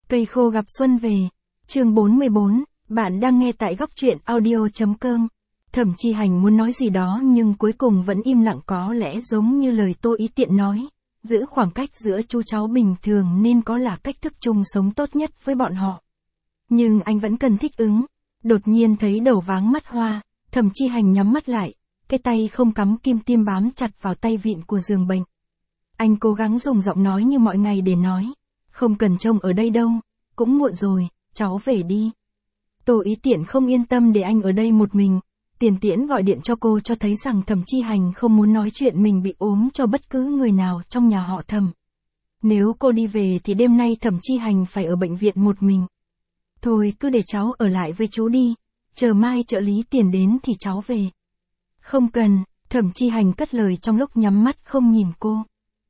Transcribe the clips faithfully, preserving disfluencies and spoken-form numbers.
Cây khô gặp xuân về. Chương bốn mươi bốn, bạn đang nghe tại góc truyện audio.com. Thẩm Chi Hành muốn nói gì đó nhưng cuối cùng vẫn im lặng, có lẽ giống như lời Tô Ý Tiện nói, giữ khoảng cách giữa chú cháu bình thường nên có là cách thức chung sống tốt nhất với bọn họ. Nhưng anh vẫn cần thích ứng. Đột nhiên thấy đầu váng mắt hoa, Thẩm Chi Hành nhắm mắt lại, cái tay không cắm kim tiêm bám chặt vào tay vịn của giường bệnh. Anh cố gắng dùng giọng nói như mọi ngày để nói, không cần trông ở đây đâu, cũng muộn rồi, cháu về đi. Tô Ý Tiện không yên tâm để anh ở đây một mình, Tiền Tiễn gọi điện cho cô cho thấy rằng Thẩm Chi Hành không muốn nói chuyện mình bị ốm cho bất cứ người nào trong nhà họ Thẩm. Nếu cô đi về thì đêm nay Thẩm Chi Hành phải ở bệnh viện một mình. Thôi cứ để cháu ở lại với chú đi, chờ mai trợ lý Tiền đến thì cháu về. Không cần, Thẩm Chi Hành cất lời trong lúc nhắm mắt không nhìn cô.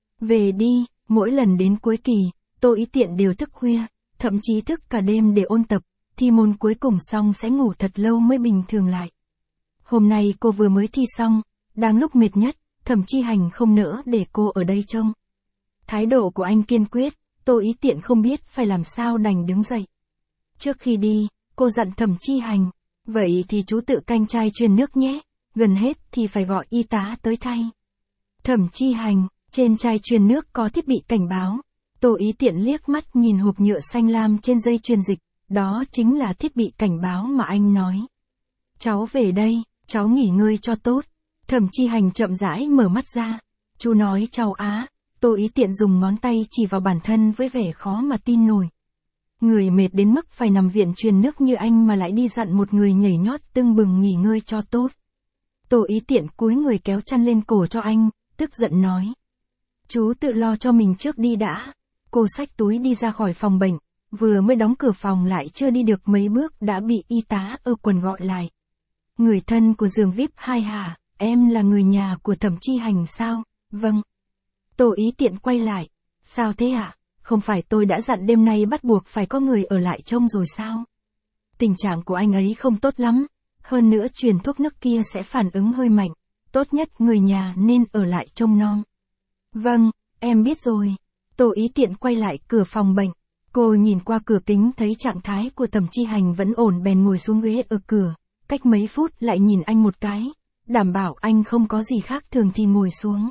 Về đi, mỗi lần đến cuối kỳ, Tô Ý Tiện đều thức khuya, thậm chí thức cả đêm để ôn tập, thi môn cuối cùng xong sẽ ngủ thật lâu mới bình thường lại. Hôm nay cô vừa mới thi xong, đang lúc mệt nhất, Thẩm Chi Hành không nỡ để cô ở đây trông. Thái độ của anh kiên quyết, Tô Ý Tiện không biết phải làm sao đành đứng dậy. Trước khi đi, cô dặn Thẩm Chi Hành, vậy thì chú tự canh chai truyền nước nhé, gần hết thì phải gọi y tá tới thay. Thẩm Chi Hành, trên chai truyền nước có thiết bị cảnh báo. Tô Ý Tiện liếc mắt nhìn hộp nhựa xanh lam trên dây truyền dịch, đó chính là thiết bị cảnh báo mà anh nói. Cháu về đây, cháu nghỉ ngơi cho tốt. Thẩm Chi Hành chậm rãi mở mắt ra. Chú nói cháu á. Tô Ý Tiện dùng ngón tay chỉ vào bản thân với vẻ khó mà tin nổi. Người mệt đến mức phải nằm viện truyền nước như anh mà lại đi dặn một người nhảy nhót tưng bừng nghỉ ngơi cho tốt. Tô Ý Tiện cúi người kéo chăn lên cổ cho anh, tức giận nói. Chú tự lo cho mình trước đi đã. Cô xách túi đi ra khỏi phòng bệnh, vừa mới đóng cửa phòng lại chưa đi được mấy bước đã bị y tá ở quần gọi lại. Người thân của giường vi ai pi hai hả, em là người nhà của Thẩm Chi Hành sao? Vâng. Tô Ý Tiện quay lại. Sao thế ạ? À? Không phải tôi đã dặn đêm nay bắt buộc phải có người ở lại trông rồi sao? Tình trạng của anh ấy không tốt lắm, hơn nữa truyền thuốc nước kia sẽ phản ứng hơi mạnh, tốt nhất người nhà nên ở lại trông nom. Vâng, em biết rồi. Tô Ý Tiện quay lại cửa phòng bệnh. Cô nhìn qua cửa kính thấy trạng thái của Thẩm Chi Hành vẫn ổn bèn ngồi xuống ghế ở cửa, cách mấy phút lại nhìn anh một cái, đảm bảo anh không có gì khác thường thì ngồi xuống.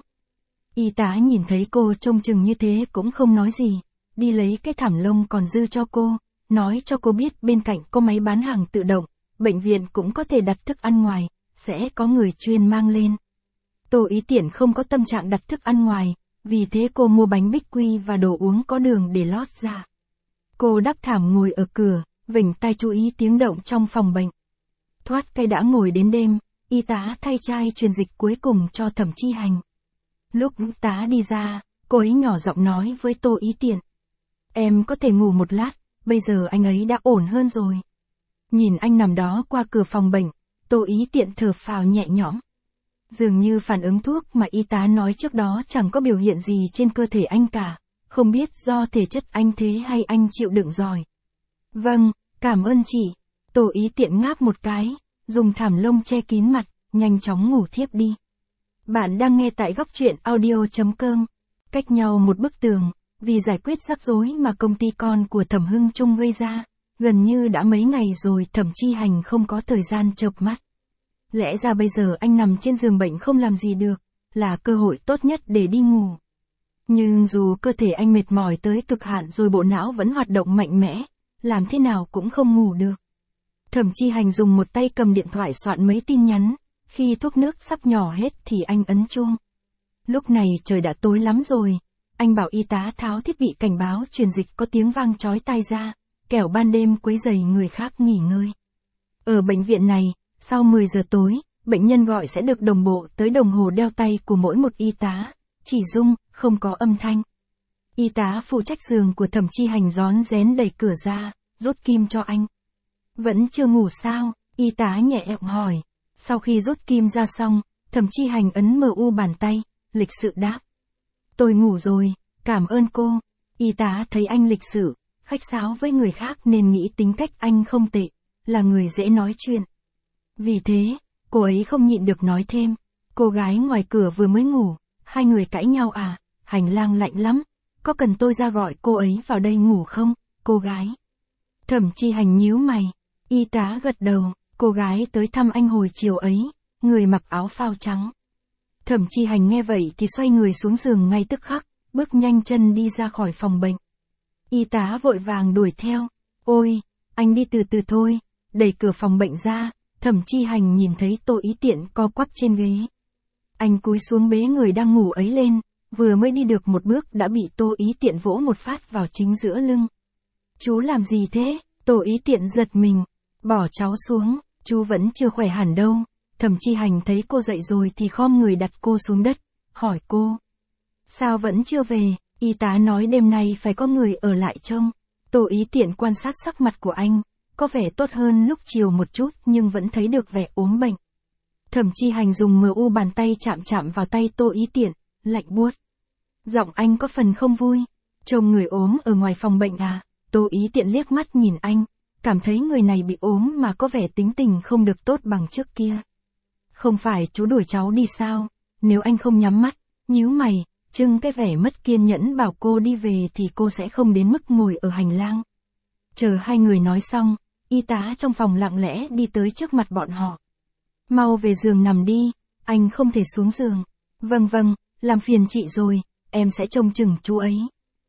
Y tá nhìn thấy cô trông chừng như thế cũng không nói gì, đi lấy cái thảm lông còn dư cho cô, nói cho cô biết bên cạnh có máy bán hàng tự động, bệnh viện cũng có thể đặt thức ăn ngoài, sẽ có người chuyên mang lên. Tô Ý Tiện không có tâm trạng đặt thức ăn ngoài, vì thế cô mua bánh bích quy và đồ uống có đường để lót ra. Cô đắp thảm ngồi ở cửa, vểnh tai chú ý tiếng động trong phòng bệnh. Thoát cái đã ngồi đến đêm, y tá thay chai truyền dịch cuối cùng cho Thẩm Chi Hành. Lúc y tá đi ra, cô ấy nhỏ giọng nói với Tô Ý Tiện. Em có thể ngủ một lát, bây giờ anh ấy đã ổn hơn rồi. Nhìn anh nằm đó qua cửa phòng bệnh, Tô Ý Tiện thở phào nhẹ nhõm. Dường như phản ứng thuốc mà y tá nói trước đó chẳng có biểu hiện gì trên cơ thể anh cả, không biết do thể chất anh thế hay anh chịu đựng giỏi. Vâng, cảm ơn chị. Tô Ý Tiện ngáp một cái, dùng thảm lông che kín mặt, nhanh chóng ngủ thiếp đi. Bạn đang nghe tại góc truyện audio.com. Cách nhau một bức tường, vì giải quyết rắc rối mà công ty con của Thẩm Hưng Trung gây ra, gần như đã mấy ngày rồi Thẩm Chi Hành không có thời gian chợp mắt. Lẽ ra bây giờ anh nằm trên giường bệnh không làm gì được, là cơ hội tốt nhất để đi ngủ. Nhưng dù cơ thể anh mệt mỏi tới cực hạn rồi bộ não vẫn hoạt động mạnh mẽ, làm thế nào cũng không ngủ được. Thẩm Chi Hành dùng một tay cầm điện thoại soạn mấy tin nhắn, khi thuốc nước sắp nhỏ hết thì anh ấn chuông. Lúc này trời đã tối lắm rồi, anh bảo y tá tháo thiết bị cảnh báo truyền dịch có tiếng vang chói tai ra, kẻo ban đêm quấy rầy người khác nghỉ ngơi. Ở bệnh viện này, sau mười giờ tối, bệnh nhân gọi sẽ được đồng bộ tới đồng hồ đeo tay của mỗi một y tá, chỉ rung, không có âm thanh. Y tá phụ trách giường của Thẩm Chi Hành rón rén đẩy cửa ra, rút kim cho anh. Vẫn chưa ngủ sao? Y tá nhẹ giọng hỏi. Sau khi rút kim ra xong, Thẩm Chi Hành ấn mờ u bàn tay, lịch sự đáp. Tôi ngủ rồi, cảm ơn cô. Y tá thấy anh lịch sự, khách sáo với người khác nên nghĩ tính cách anh không tệ, là người dễ nói chuyện. Vì thế, cô ấy không nhịn được nói thêm. Cô gái ngoài cửa vừa mới ngủ, hai người cãi nhau à, hành lang lạnh lắm, có cần tôi ra gọi cô ấy vào đây ngủ không? cô gái. Thẩm Chi Hành nhíu mày. Y tá gật đầu, cô gái tới thăm anh hồi chiều ấy, người mặc áo phao trắng. Thẩm Chi Hành nghe vậy thì xoay người xuống giường ngay tức khắc, bước nhanh chân đi ra khỏi phòng bệnh. Y tá vội vàng đuổi theo. Ôi, anh đi từ từ thôi, đẩy cửa phòng bệnh ra, Thẩm Chi Hành nhìn thấy Tô Ý Tiện co quắp trên ghế. Anh cúi xuống bế người đang ngủ ấy lên, vừa mới đi được một bước đã bị Tô Ý Tiện vỗ một phát vào chính giữa lưng. Chú làm gì thế? Tô Ý Tiện giật mình, bỏ cháu xuống, chú vẫn chưa khỏe hẳn đâu. Thẩm Chi Hành thấy cô dậy rồi thì khom người đặt cô xuống đất, hỏi cô. Sao vẫn chưa về? Y tá nói đêm nay phải có người ở lại trông. Tô Ý Tiện quan sát sắc mặt của anh, có vẻ tốt hơn lúc chiều một chút nhưng vẫn thấy được vẻ ốm bệnh. Thẩm Chi Hành dùng mờ u bàn tay chạm chạm vào tay Tô Ý Tiện, lạnh buốt. Giọng anh có phần không vui. Trông người ốm ở ngoài phòng bệnh à? Tô Ý Tiện liếc mắt nhìn anh, cảm thấy người này bị ốm mà có vẻ tính tình không được tốt bằng trước kia. Không phải chú đuổi cháu đi sao? Nếu anh không nhắm mắt, nhíu mày, trưng cái vẻ mất kiên nhẫn bảo cô đi về thì cô sẽ không đến mức ngồi ở hành lang. Chờ hai người nói xong, y tá trong phòng lặng lẽ đi tới trước mặt bọn họ. Mau về giường nằm đi, anh không thể xuống giường. Vâng vâng, làm phiền chị rồi, em sẽ trông chừng chú ấy.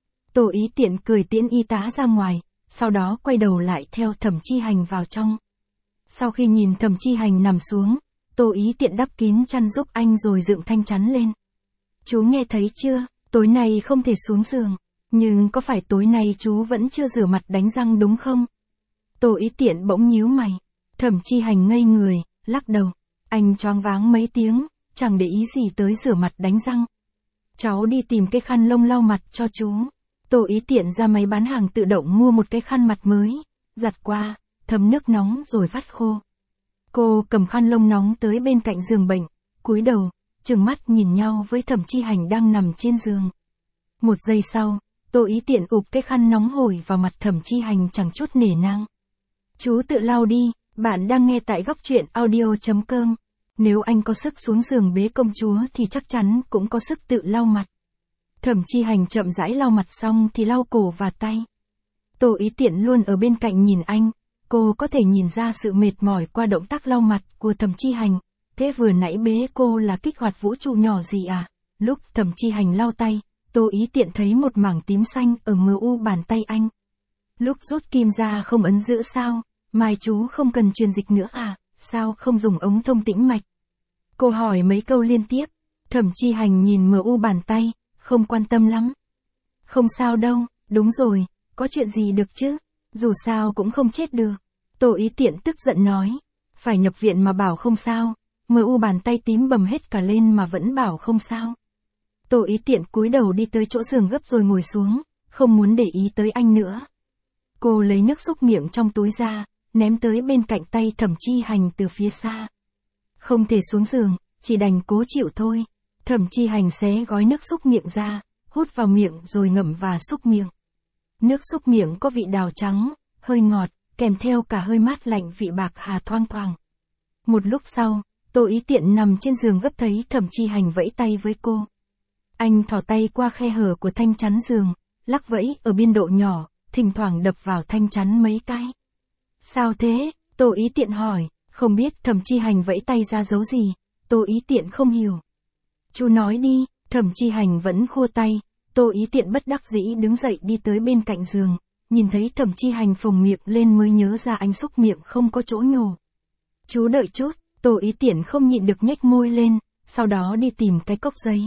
Tô Ý Tiện cười tiễn y tá ra ngoài, sau đó quay đầu lại theo Thẩm Chi Hành vào trong. Sau khi nhìn Thẩm Chi Hành nằm xuống, Tô Ý Tiện đắp kín chăn giúp anh rồi dựng thanh chắn lên. Chú nghe thấy chưa, tối nay không thể xuống giường, nhưng có phải tối nay chú vẫn chưa rửa mặt đánh răng đúng không? Tô Ý Tiện bỗng nhíu mày. Thẩm Chi Hành ngây người, lắc đầu. Anh choáng váng mấy tiếng, chẳng để ý gì tới rửa mặt đánh răng. Cháu đi tìm cái khăn lông lau mặt cho chú. Tô Ý Tiện ra máy bán hàng tự động mua một cái khăn mặt mới, giặt qua, thấm nước nóng rồi vắt khô. Cô cầm khăn lông nóng tới bên cạnh giường bệnh, cúi đầu, trừng mắt nhìn nhau với Thẩm Chi Hành đang nằm trên giường. Một giây sau, Tô Ý Tiện ụp cái khăn nóng hổi vào mặt Thẩm Chi Hành chẳng chút nể nang. Chú tự lau đi, bạn đang nghe tại góc truyện audio chấm com. Nếu anh có sức xuống giường bế công chúa thì chắc chắn cũng có sức tự lau mặt. Thẩm Chi Hành chậm rãi lau mặt xong thì lau cổ và tay. Tô Ý Tiện luôn ở bên cạnh nhìn anh, cô có thể nhìn ra sự mệt mỏi qua động tác lau mặt của Thẩm Chi Hành. Thế vừa nãy bế cô là kích hoạt vũ trụ nhỏ gì à? Lúc Thẩm Chi Hành lau tay, Tô Ý Tiện thấy một mảng tím xanh ở mờ u bàn tay anh. Lúc rút kim ra không ấn giữ sao? Mai chú không cần truyền dịch nữa à? Sao không dùng ống thông tĩnh mạch? Cô hỏi mấy câu liên tiếp. Thẩm Chi Hành nhìn mờ u bàn tay, không quan tâm lắm. Không sao đâu, đúng rồi, có chuyện gì được chứ? Dù sao cũng không chết được. Tô Ý Tiện tức giận nói. Phải nhập viện mà bảo không sao. Mờ u bàn tay tím bầm hết cả lên mà vẫn bảo không sao. Tô Ý Tiện cúi đầu đi tới chỗ giường gấp rồi ngồi xuống, không muốn để ý tới anh nữa. Cô lấy nước súc miệng trong túi ra, ném tới bên cạnh tay Thẩm Chi Hành từ phía xa. Không thể xuống giường, chỉ đành cố chịu thôi. Thẩm Chi Hành xé gói nước súc miệng ra, hút vào miệng rồi ngậm và xúc miệng. Nước súc miệng có vị đào trắng, hơi ngọt, kèm theo cả hơi mát lạnh vị bạc hà thoang thoảng. Một lúc sau, Tô Ý Tiện nằm trên giường gấp thấy Thẩm Chi Hành vẫy tay với cô. Anh thò tay qua khe hở của thanh chắn giường, lắc vẫy ở biên độ nhỏ, thỉnh thoảng đập vào thanh chắn mấy cái. Sao thế? Tô Ý Tiện hỏi, không biết Thẩm Chi Hành vẫy tay ra dấu gì, Tô Ý Tiện không hiểu. Chú nói đi, Thẩm Chi Hành vẫn khua tay, Tô Ý Tiện bất đắc dĩ đứng dậy đi tới bên cạnh giường, nhìn thấy Thẩm Chi Hành phồng miệng lên mới nhớ ra anh xúc miệng không có chỗ nhổ. Chú đợi chút, Tô Ý Tiện không nhịn được nhếch môi lên, sau đó đi tìm cái cốc giấy.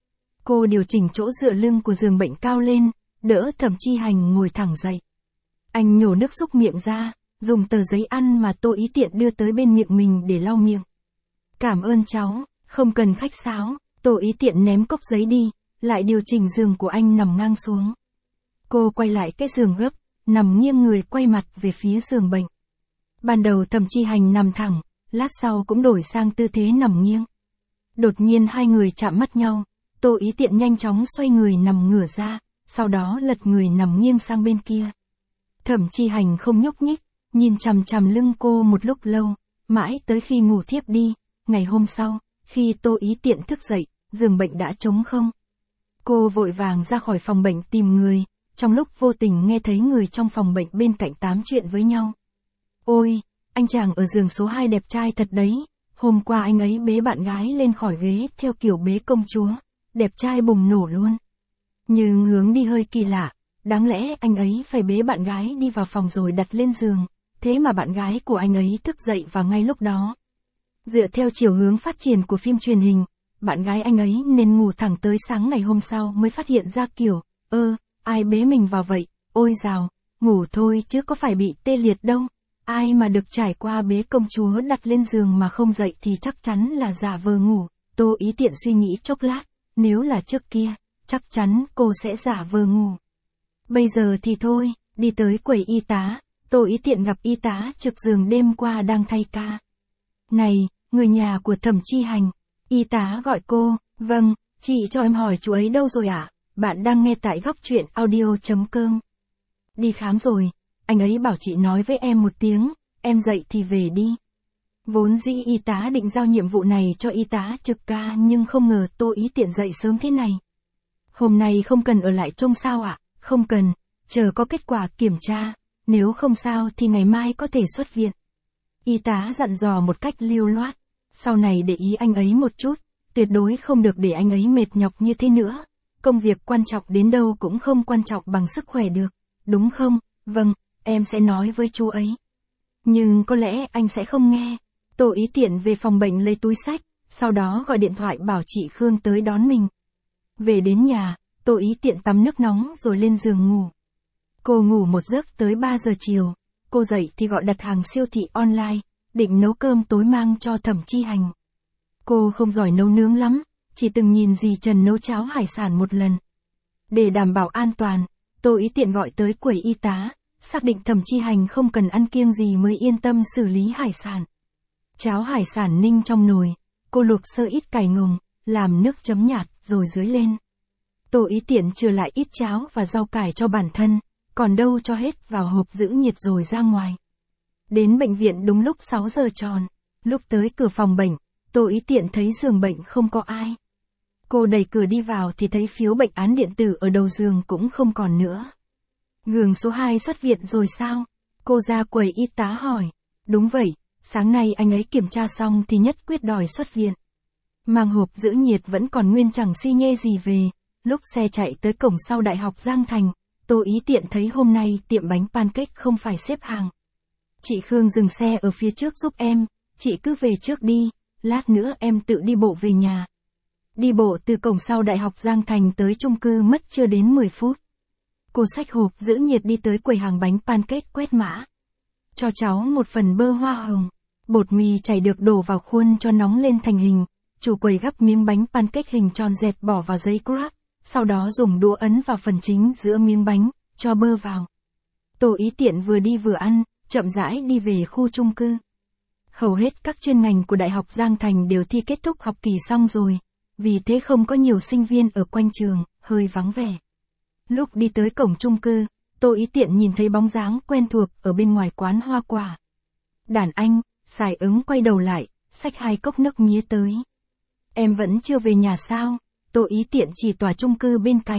Cô điều chỉnh chỗ dựa lưng của giường bệnh cao lên, đỡ Thẩm Chi Hành ngồi thẳng dậy. Anh nhổ nước xúc miệng ra, dùng tờ giấy ăn mà Tô Ý Tiện đưa tới bên miệng mình để lau miệng. Cảm ơn cháu, không cần khách sáo. Tô Ý Tiện ném cốc giấy đi, lại điều chỉnh giường của anh nằm ngang xuống. Cô quay lại cái giường gấp, nằm nghiêng người quay mặt về phía giường bệnh. Ban đầu Thẩm Chi Hành nằm thẳng, lát sau cũng đổi sang tư thế nằm nghiêng. Đột nhiên hai người chạm mắt nhau, Tô Ý Tiện nhanh chóng xoay người nằm ngửa ra, sau đó lật người nằm nghiêng sang bên kia. Thẩm Chi Hành không nhúc nhích, nhìn chằm chằm lưng cô một lúc lâu, mãi tới khi ngủ thiếp đi. Ngày hôm sau, khi Tô Ý Tiện thức dậy, giường bệnh đã trống không. Cô vội vàng ra khỏi phòng bệnh tìm người, trong lúc vô tình nghe thấy người trong phòng bệnh bên cạnh tám chuyện với nhau. Ôi, anh chàng ở giường số hai đẹp trai thật đấy, hôm qua anh ấy bế bạn gái lên khỏi ghế theo kiểu bế công chúa, đẹp trai bùng nổ luôn. Nhưng hướng đi hơi kỳ lạ, đáng lẽ anh ấy phải bế bạn gái đi vào phòng rồi đặt lên giường, thế mà bạn gái của anh ấy thức dậy vào ngay lúc đó. Dựa theo chiều hướng phát triển của phim truyền hình, bạn gái anh ấy nên ngủ thẳng tới sáng ngày hôm sau mới phát hiện ra kiểu, ơ, ai bế mình vào vậy, ôi dào, ngủ thôi chứ có phải bị tê liệt đâu. Ai mà được trải qua bế công chúa đặt lên giường mà không dậy thì chắc chắn là giả vờ ngủ. Tô Ý Tiện suy nghĩ chốc lát, nếu là trước kia, chắc chắn cô sẽ giả vờ ngủ. Bây giờ thì thôi, đi tới quầy y tá, Tô Ý Tiện gặp y tá trực giường đêm qua đang thay ca. Này, người nhà của Thẩm Chi Hành. Y tá gọi cô, vâng, chị cho em hỏi chú ấy đâu rồi ạ? À? Bạn đang nghe tại góc truyện audio.com. Đi khám rồi, anh ấy bảo chị nói với em một tiếng, em dậy thì về đi. Vốn dĩ y tá định giao nhiệm vụ này cho y tá trực ca nhưng không ngờ Tô Ý Tiện dậy sớm thế này. Hôm nay không cần ở lại trông sao ạ? À? Không cần, chờ có kết quả kiểm tra, nếu không sao thì ngày mai có thể xuất viện. Y tá dặn dò một cách lưu loát, sau này để ý anh ấy một chút, tuyệt đối không được để anh ấy mệt nhọc như thế nữa. Công việc quan trọng đến đâu cũng không quan trọng bằng sức khỏe được, đúng không? Vâng, em sẽ nói với chú ấy. Nhưng có lẽ anh sẽ không nghe. Tô Ý Tiện về phòng bệnh lấy túi xách, sau đó gọi điện thoại bảo chị Khương tới đón mình. Về đến nhà, Tô Ý Tiện tắm nước nóng rồi lên giường ngủ. Cô ngủ một giấc tới ba giờ chiều, cô dậy thì gọi đặt hàng siêu thị online, định nấu cơm tối mang cho Thẩm Chi Hành. Cô không giỏi nấu nướng lắm, chỉ từng nhìn dì Trần nấu cháo hải sản một lần. Để đảm bảo an toàn, Tô Ý Tiện gọi tới quầy y tá, xác định Thẩm Chi Hành không cần ăn kiêng gì mới yên tâm xử lý hải sản. Cháo hải sản ninh trong nồi, cô luộc sơ ít cải ngồng, làm nước chấm nhạt rồi dưới lên. Tô Ý Tiện chừa lại ít cháo và rau cải cho bản thân, còn đâu cho hết vào hộp giữ nhiệt rồi ra ngoài. Đến bệnh viện đúng lúc sáu giờ tròn, lúc tới cửa phòng bệnh, Tô Ý Tiện thấy giường bệnh không có ai. Cô đẩy cửa đi vào thì thấy phiếu bệnh án điện tử ở đầu giường cũng không còn nữa. Giường số hai xuất viện rồi sao? Cô ra quầy y tá hỏi. Đúng vậy, sáng nay anh ấy kiểm tra xong thì nhất quyết đòi xuất viện. Mang hộp giữ nhiệt vẫn còn nguyên chẳng xi nhê gì về. Lúc xe chạy tới cổng sau Đại học Giang Thành, Tô Ý Tiện thấy hôm nay tiệm bánh pancake không phải xếp hàng. Chị Khương dừng xe ở phía trước giúp em, chị cứ về trước đi, lát nữa em tự đi bộ về nhà. Đi bộ từ cổng sau Đại học Giang Thành tới chung cư mất chưa đến mười phút. Cô xách hộp giữ nhiệt đi tới quầy hàng bánh pancake quét mã. Cho cháu một phần bơ hoa hồng, bột mì chảy được đổ vào khuôn cho nóng lên thành hình. Chủ quầy gắp miếng bánh pancake hình tròn dẹt bỏ vào giấy grab, sau đó dùng đũa ấn vào phần chính giữa miếng bánh, cho bơ vào. Tô Ý Tiện vừa đi vừa ăn, chậm rãi đi về khu chung cư. Hầu hết các chuyên ngành của Đại học Giang Thành đều thi kết thúc học kỳ xong rồi, vì thế không có nhiều sinh viên ở quanh trường, hơi vắng vẻ. Lúc đi tới cổng chung cư, Tô Ý Tiện nhìn thấy bóng dáng quen thuộc ở bên ngoài quán hoa quả. Đàn anh, Sải Ứng quay đầu lại, xách hai cốc nước mía tới. Em vẫn chưa về nhà sao? Tô Ý Tiện chỉ tòa chung cư bên cạnh.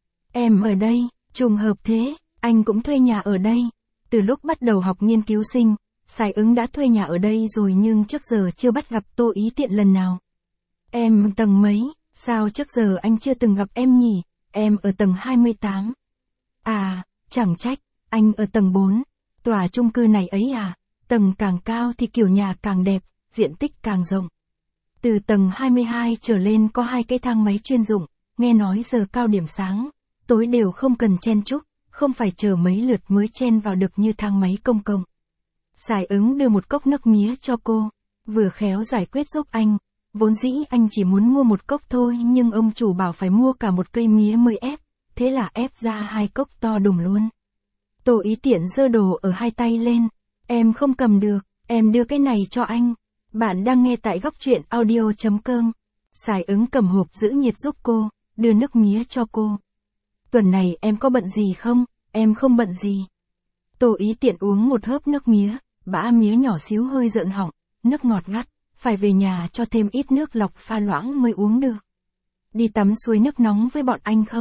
Em ở đây, trùng hợp thế, anh cũng thuê nhà ở đây. Từ lúc bắt đầu học nghiên cứu sinh, Sải Ứng đã thuê nhà ở đây rồi nhưng trước giờ chưa bắt gặp Tô Ý Tiện lần nào. Em tầng mấy, sao trước giờ anh chưa từng gặp em nhỉ? Em ở tầng hai mươi tám. À, chẳng trách, anh ở tầng bốn. Tòa chung cư này ấy à, tầng càng cao thì kiểu nhà càng đẹp, diện tích càng rộng. Từ tầng hai mươi hai trở lên có hai cái thang máy chuyên dụng, nghe nói giờ cao điểm sáng, tối đều không cần chen chúc, không phải chờ mấy lượt mới chen vào được như thang máy công cộng. Sải Ứng đưa một cốc nước mía cho cô, vừa khéo giải quyết giúp anh. Vốn dĩ anh chỉ muốn mua một cốc thôi nhưng ông chủ bảo phải mua cả một cây mía mới ép, thế là ép ra hai cốc to đùng luôn. Tô Ý Tiện giơ đồ ở hai tay lên, em không cầm được, em đưa cái này cho anh. Bạn đang nghe tại góc truyện audio.com. Sải Ứng cầm hộp giữ nhiệt giúp cô, đưa nước mía cho cô. Tuần này em có bận gì không? Em không bận gì. Tô Ý Tiện uống một hớp nước mía, bã mía nhỏ xíu hơi rợn họng, nước ngọt ngắt, phải về nhà cho thêm ít nước lọc pha loãng mới uống được. Đi tắm suối nước nóng với bọn anh không?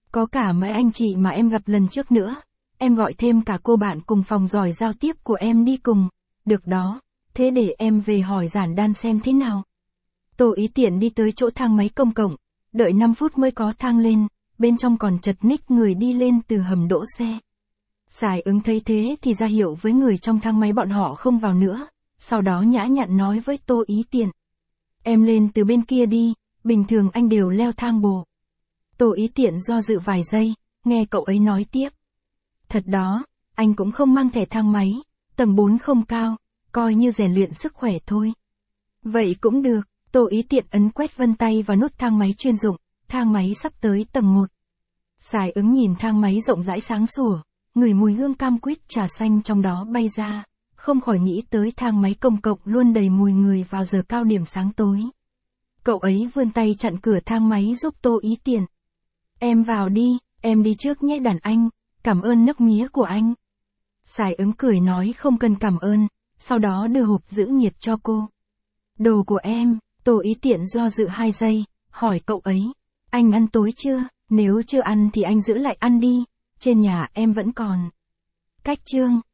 Có cả mấy anh chị mà em gặp lần trước nữa. Em gọi thêm cả cô bạn cùng phòng giỏi giao tiếp của em đi cùng. Được đó, thế để em về hỏi giản đan xem thế nào. Tô Ý Tiện đi tới chỗ thang máy công cộng, đợi năm phút mới có thang lên, bên trong còn chật ních người đi lên từ hầm đỗ xe. Sải Ứng thấy thế thì ra hiệu với người trong thang máy bọn họ không vào nữa, sau đó nhã nhặn nói với Tô Ý Tiện. Em lên từ bên kia đi, bình thường anh đều leo thang bộ. Tô Ý Tiện do dự vài giây, nghe cậu ấy nói tiếp. Thật đó, anh cũng không mang thẻ thang máy, tầng bốn không cao, coi như rèn luyện sức khỏe thôi. Vậy cũng được, Tô Ý Tiện ấn quét vân tay vào nút thang máy chuyên dụng, thang máy sắp tới tầng một. Sải Ứng nhìn thang máy rộng rãi sáng sủa, ngửi mùi hương cam quýt trà xanh trong đó bay ra, không khỏi nghĩ tới thang máy công cộng luôn đầy mùi người vào giờ cao điểm sáng tối. Cậu ấy vươn tay chặn cửa thang máy giúp Tô Ý Tiện. Em vào đi, em đi trước nhé đàn anh, cảm ơn nước mía của anh. Sải Ứng cười nói không cần cảm ơn, sau đó đưa hộp giữ nhiệt cho cô. Đồ của em, Tô Ý Tiện do dự hai giây, hỏi cậu ấy. Anh ăn tối chưa? Nếu chưa ăn thì anh giữ lại ăn đi, trên nhà em vẫn còn. Cách chương